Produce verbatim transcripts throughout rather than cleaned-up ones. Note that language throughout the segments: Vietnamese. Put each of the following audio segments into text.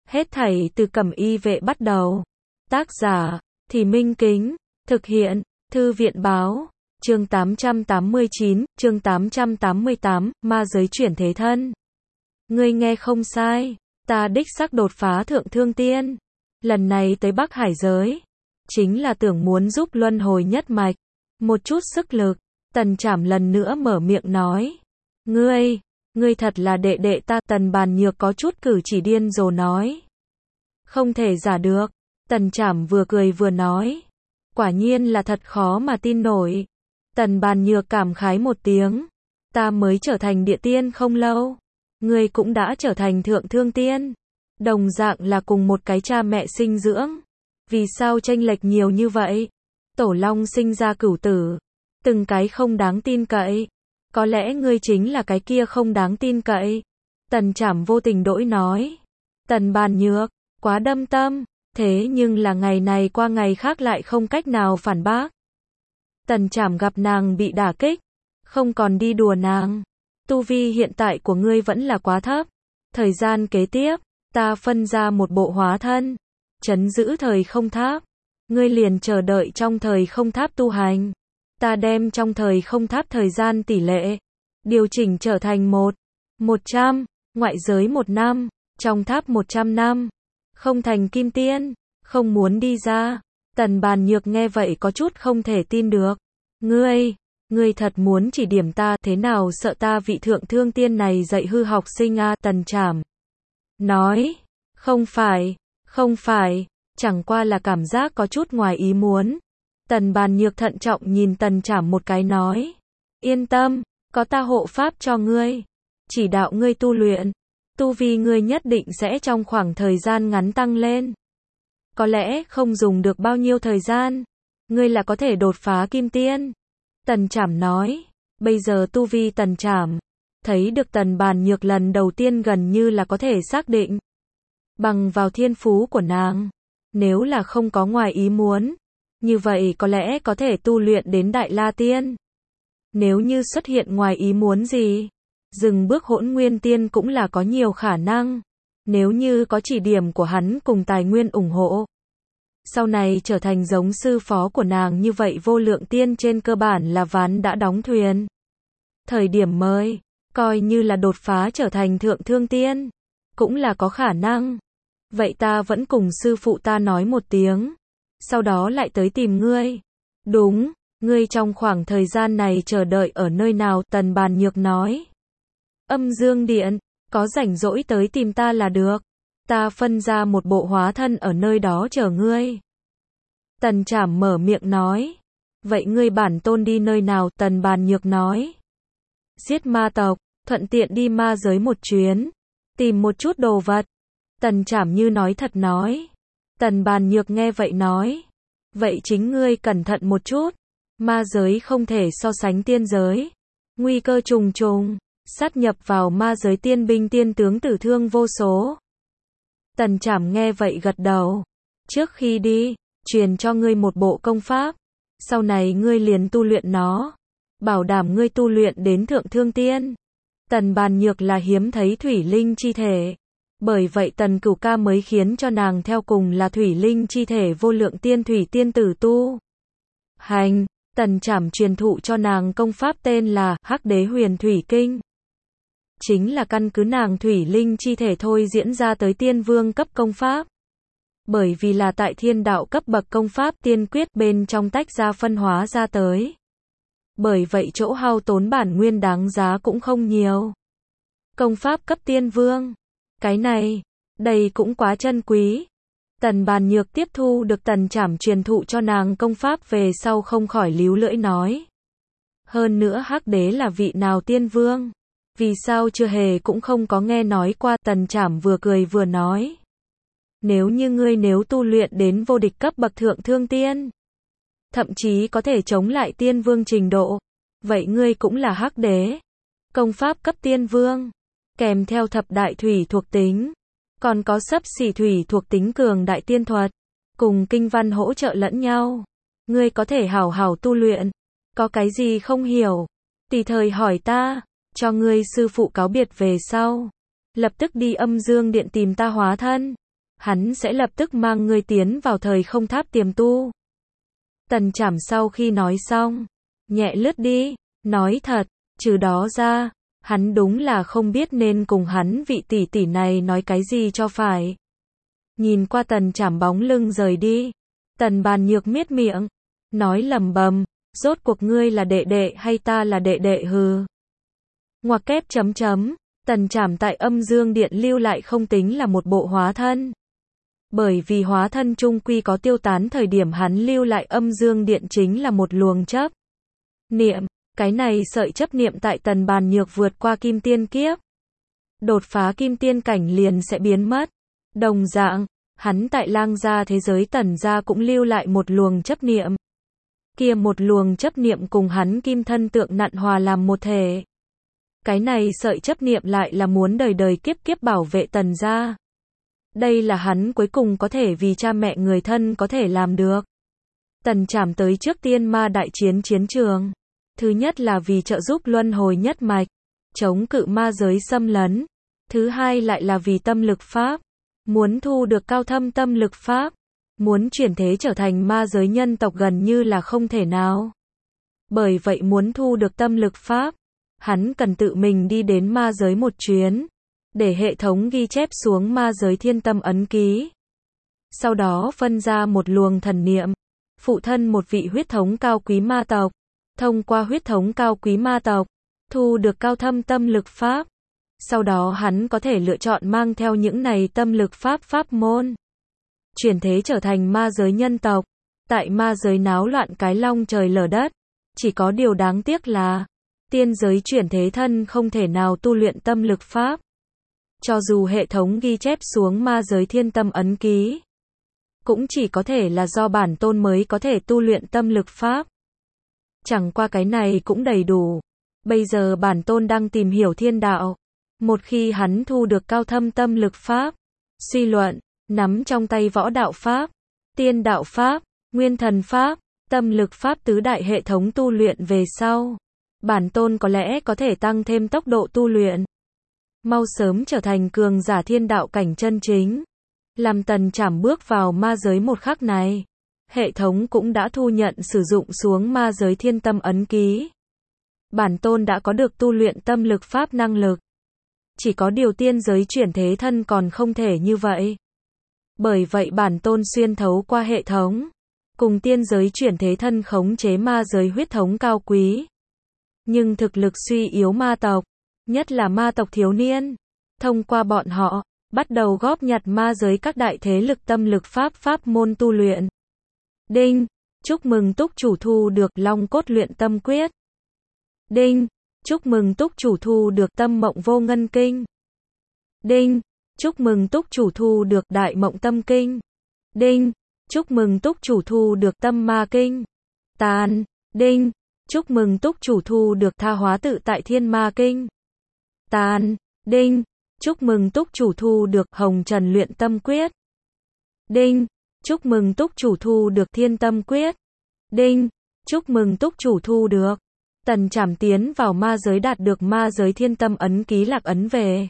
Hết thảy từ Cẩm Y Vệ bắt đầu. Tác giả, Thì Minh Kính. Thực hiện, Thư viện Báo. Chương tám trăm tám mươi chín, chương tám trăm tám mươi tám, ma giới chuyển thế thân. Ngươi nghe không sai, ta đích xác đột phá thượng thương tiên. Lần này tới Bắc Hải giới, chính là tưởng muốn giúp luân hồi nhất mạch. Một chút sức lực, Tần Trảm lần nữa mở miệng nói. Ngươi, ngươi thật là đệ đệ ta. Tần Bàn Nhược có chút cử chỉ điên rồ nói. Không thể giả được. Tần Trảm vừa cười vừa nói. Quả nhiên là thật khó mà tin nổi. Tần Bàn Nhược cảm khái một tiếng. Ta mới trở thành địa tiên không lâu. Ngươi cũng đã trở thành thượng thương tiên. Đồng dạng là cùng một cái cha mẹ sinh dưỡng. Vì sao chênh lệch nhiều như vậy? Tổ Long sinh ra cửu tử. Từng cái không đáng tin cậy. Có lẽ ngươi chính là cái kia không đáng tin cậy. Tần Trảm vô tình đỗi nói. Tần Bàn Nhược, quá đâm tâm. Thế nhưng là ngày này qua ngày khác lại không cách nào phản bác. Tần Trảm gặp nàng bị đả kích. Không còn đi đùa nàng. Tu vi hiện tại của ngươi vẫn là quá thấp. Thời gian kế tiếp, ta phân ra một bộ hóa thân. Trấn giữ thời không tháp. Ngươi liền chờ đợi trong thời không tháp tu hành. Ta đem trong thời không tháp thời gian tỷ lệ. Điều chỉnh trở thành một. Một trăm. Ngoại giới một năm. Trong tháp một trăm năm. Không thành kim tiên. Không muốn đi ra. Tần Bàn Nhược nghe vậy có chút không thể tin được. Ngươi. Ngươi thật muốn chỉ điểm ta. Thế nào sợ ta vị thượng thương tiên này dạy hư học sinh a? Tần Trảm nói. Không phải. Không phải. Chẳng qua là cảm giác có chút ngoài ý muốn. Tần Bàn Nhược thận trọng nhìn Tần Trảm một cái nói. Yên tâm. Có ta hộ pháp cho ngươi. Chỉ đạo ngươi tu luyện. Tu vi ngươi nhất định sẽ trong khoảng thời gian ngắn tăng lên. Có lẽ không dùng được bao nhiêu thời gian. Ngươi là có thể đột phá kim tiên. Tần Trảm nói. Bây giờ tu vi Tần Trảm. Thấy được Tần Bàn Nhược lần đầu tiên gần như là có thể xác định. Bằng vào thiên phú của nàng. Nếu là không có ngoài ý muốn. Như vậy có lẽ có thể tu luyện đến Đại La Tiên. Nếu như xuất hiện ngoài ý muốn gì. Dừng bước Hỗn Nguyên Tiên cũng là có nhiều khả năng. Nếu như có chỉ điểm của hắn cùng tài nguyên ủng hộ. Sau này trở thành giống sư phó của nàng như vậy Vô Lượng Tiên trên cơ bản là ván đã đóng thuyền. Thời điểm mới, coi như là đột phá trở thành thượng thương tiên. Cũng là có khả năng. Vậy ta vẫn cùng sư phụ ta nói một tiếng. Sau đó lại tới tìm ngươi. Đúng, ngươi trong khoảng thời gian này chờ đợi ở nơi nào? Tần Bàn Nhược nói. Âm Dương Điện, có rảnh rỗi tới tìm ta là được. Ta phân ra một bộ hóa thân ở nơi đó chờ ngươi. Tần Trảm mở miệng nói. Vậy ngươi bản tôn đi nơi nào? Tần Bàn Nhược nói. Giết ma tộc, thuận tiện đi ma giới một chuyến. Tìm một chút đồ vật. Tần Trảm như nói thật nói. Tần Bàn Nhược nghe vậy nói. Vậy chính ngươi cẩn thận một chút. Ma giới không thể so sánh tiên giới. Nguy cơ trùng trùng. Sát nhập vào ma giới tiên binh tiên tướng tử thương vô số. Tần Trảm nghe vậy gật đầu. Trước khi đi, truyền cho ngươi một bộ công pháp. Sau này ngươi liền tu luyện nó. Bảo đảm ngươi tu luyện đến thượng thương tiên. Tần Bàn Nhược là hiếm thấy thủy linh chi thể. Bởi vậy Tần Cửu Ca mới khiến cho nàng theo cùng là thủy linh chi thể Vô Lượng Tiên thủy tiên tử tu. Hành, Tần Trảm truyền thụ cho nàng công pháp tên là Hắc Đế Huyền Thủy Kinh. Chính là căn cứ nàng thủy linh chi thể thôi diễn ra tới tiên vương cấp công pháp. Bởi vì là tại thiên đạo cấp bậc công pháp tiên quyết bên trong tách ra phân hóa ra tới. Bởi vậy chỗ hao tốn bản nguyên đáng giá cũng không nhiều. Công pháp cấp tiên vương. Cái này, đây cũng quá chân quý. Tần Bàn Nhược tiếp thu được Tần Trảm truyền thụ cho nàng công pháp về sau không khỏi líu lưỡi nói. Hơn nữa Hắc Đế là vị nào tiên vương? Vì sao chưa hề cũng không có nghe nói qua? Tần Trảm vừa cười vừa nói. Nếu như ngươi nếu tu luyện đến vô địch cấp bậc thượng thương tiên. Thậm chí có thể chống lại tiên vương trình độ. Vậy ngươi cũng là Hắc Đế. Công pháp cấp tiên vương. Kèm theo thập đại thủy thuộc tính. Còn có xấp xỉ thủy thuộc tính cường đại tiên thuật. Cùng kinh văn hỗ trợ lẫn nhau. Ngươi có thể hảo hảo tu luyện. Có cái gì không hiểu? Tùy thời hỏi ta. Cho ngươi sư phụ cáo biệt về sau. Lập tức đi Âm Dương Điện tìm ta hóa thân. hắn sẽ lập tức mang ngươi tiến vào thời không tháp tiềm tu. Tần Trảm sau khi nói xong, nhẹ lướt đi, nói thật, trừ đó ra, hắn đúng là không biết nên cùng hắn vị tỷ tỷ này nói cái gì cho phải. Nhìn qua Tần Trảm bóng lưng rời đi, Tần Bàn Nhược miết miệng, nói lầm bầm, rốt cuộc ngươi là đệ đệ hay ta là đệ đệ hừ. Ngoặc kép chấm chấm, Tần Trảm tại âm dương điện lưu lại không tính là một bộ hóa thân. Bởi vì hóa thân trung quy có tiêu tán thời điểm hắn lưu lại âm dương điện chính là một luồng chấp niệm, cái này sợi chấp niệm tại Tần Bàn Nhược vượt qua kim tiên kiếp, đột phá kim tiên cảnh liền sẽ biến mất. Đồng dạng, hắn tại Lang gia thế giới Tần gia cũng lưu lại một luồng chấp niệm. Kia một luồng chấp niệm cùng hắn kim thân tượng nặn hòa làm một thể. Cái này sợi chấp niệm lại là muốn đời đời kiếp kiếp bảo vệ Tần gia. Đây là hắn cuối cùng có thể vì cha mẹ người thân có thể làm được. Tần Trảm tới trước tiên ma đại chiến chiến trường. Thứ nhất là vì trợ giúp luân hồi nhất mạch, chống cự ma giới xâm lấn. Thứ hai lại là vì tâm lực pháp. Muốn thu được cao thâm tâm lực pháp. Muốn chuyển thế trở thành ma giới nhân tộc gần như là không thể nào. Bởi vậy muốn thu được tâm lực pháp, hắn cần tự mình đi đến ma giới một chuyến, để hệ thống ghi chép xuống ma giới thiên tâm ấn ký. Sau đó phân ra một luồng thần niệm, phụ thân một vị huyết thống cao quý ma tộc, thông qua huyết thống cao quý ma tộc, thu được cao thâm tâm lực pháp. Sau đó hắn có thể lựa chọn mang theo những này tâm lực pháp pháp môn, chuyển thế trở thành ma giới nhân tộc, tại ma giới náo loạn cái long trời lở đất. Chỉ có điều đáng tiếc là, tiên giới chuyển thế thân không thể nào tu luyện tâm lực pháp. Cho dù hệ thống ghi chép xuống ma giới thiên tâm ấn ký, cũng chỉ có thể là do bản tôn mới có thể tu luyện tâm lực pháp. Chẳng qua cái này cũng đầy đủ. Bây giờ bản tôn đang tìm hiểu thiên đạo. Một khi hắn thu được cao thâm tâm lực pháp, suy luận, nắm trong tay võ đạo pháp, tiên đạo pháp, nguyên thần pháp, tâm lực pháp tứ đại hệ thống tu luyện về sau, bản tôn có lẽ có thể tăng thêm tốc độ tu luyện, mau sớm trở thành cường giả thiên đạo cảnh chân chính. Làm Tần Trảm bước vào ma giới một khắc này, hệ thống cũng đã thu nhận sử dụng xuống ma giới thiên tâm ấn ký. Bản tôn đã có được tu luyện tâm lực pháp năng lực. Chỉ có điều tiên giới chuyển thế thân còn không thể như vậy. Bởi vậy bản tôn xuyên thấu qua hệ thống, cùng tiên giới chuyển thế thân khống chế ma giới huyết thống cao quý. Nhưng thực lực suy yếu ma tộc, nhất là ma tộc thiếu niên, thông qua bọn họ, bắt đầu góp nhặt ma giới các đại thế lực tâm lực pháp pháp môn tu luyện. Đinh, chúc mừng túc chủ thu được Long Cốt Luyện Tâm Quyết. Đinh, chúc mừng túc chủ thu được Tâm Mộng Vô Ngân Kinh. Đinh, chúc mừng túc chủ thu được Đại Mộng Tâm Kinh. Đinh, chúc mừng túc chủ thu được Tâm Ma Kinh. Tàn. Đinh, chúc mừng túc chủ thu được Tha Hóa Tự Tại Thiên Ma Kinh. Tàn. Đinh, chúc mừng túc chủ thu được Hồng Trần Luyện Tâm Quyết. Đinh, chúc mừng túc chủ thu được Thiên Tâm Quyết. Đinh, chúc mừng túc chủ thu được. Tần Trảm tiến vào ma giới đạt được ma giới thiên tâm ấn ký lạc ấn về.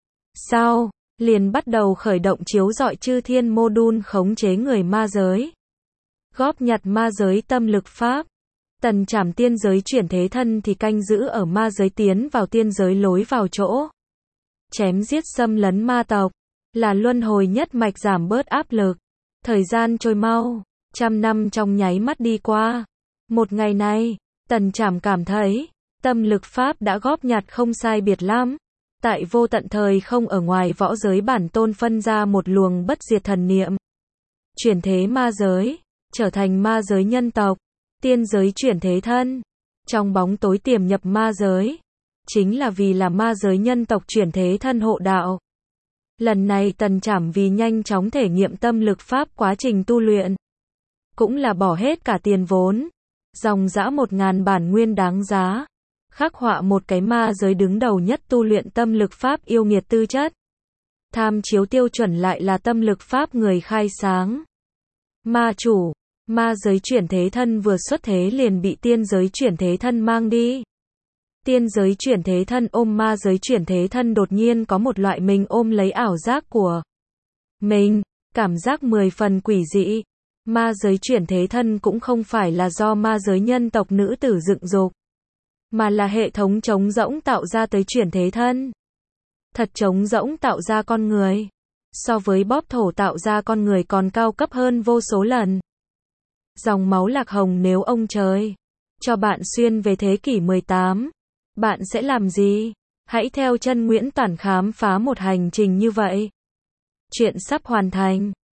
Sau, liền bắt đầu khởi động chiếu rọi chư thiên mô-đun khống chế người ma giới. Góp nhặt ma giới tâm lực pháp. Tần Trảm tiên giới chuyển thế thân thì canh giữ ở ma giới tiến vào tiên giới lối vào chỗ. Chém giết xâm lấn ma tộc, là luân hồi nhất mạch giảm bớt áp lực. Thời gian trôi mau, trăm năm trong nháy mắt đi qua. Một ngày này, Tần Trảm cảm thấy, tâm lực pháp đã góp nhặt không sai biệt lắm. Tại vô tận thời không ở ngoài võ giới bản tôn phân ra một luồng bất diệt thần niệm. Chuyển thế ma giới, trở thành ma giới nhân tộc, tiên giới chuyển thế thân. Trong bóng tối tiềm nhập ma giới, chính là vì là ma giới nhân tộc chuyển thế thân hộ đạo. Lần này Tần Trảm vì nhanh chóng thể nghiệm tâm lực pháp quá trình tu luyện, cũng là bỏ hết cả tiền vốn, dòng dã một ngàn bản nguyên đáng giá, khắc họa một cái ma giới đứng đầu nhất tu luyện tâm lực pháp yêu nghiệt tư chất. Tham chiếu tiêu chuẩn lại là tâm lực pháp người khai sáng. Ma chủ, ma giới chuyển thế thân vừa xuất thế liền bị tiên giới chuyển thế thân mang đi. Tiên giới chuyển thế thân ôm ma giới chuyển thế thân đột nhiên có một loại mình ôm lấy ảo giác của mình. Cảm giác mười phần quỷ dị. Ma giới chuyển thế thân cũng không phải là do ma giới nhân tộc nữ tử dựng dục, mà là hệ thống trống rỗng tạo ra tới chuyển thế thân. Thật trống rỗng tạo ra con người. So với bóp thổ tạo ra con người còn cao cấp hơn vô số lần. Dòng máu lạc hồng, nếu ông trời cho bạn xuyên về thế kỷ mười tám, bạn sẽ làm gì? Hãy theo chân Nguyễn Toản khám phá một hành trình như vậy. Chuyện sắp hoàn thành.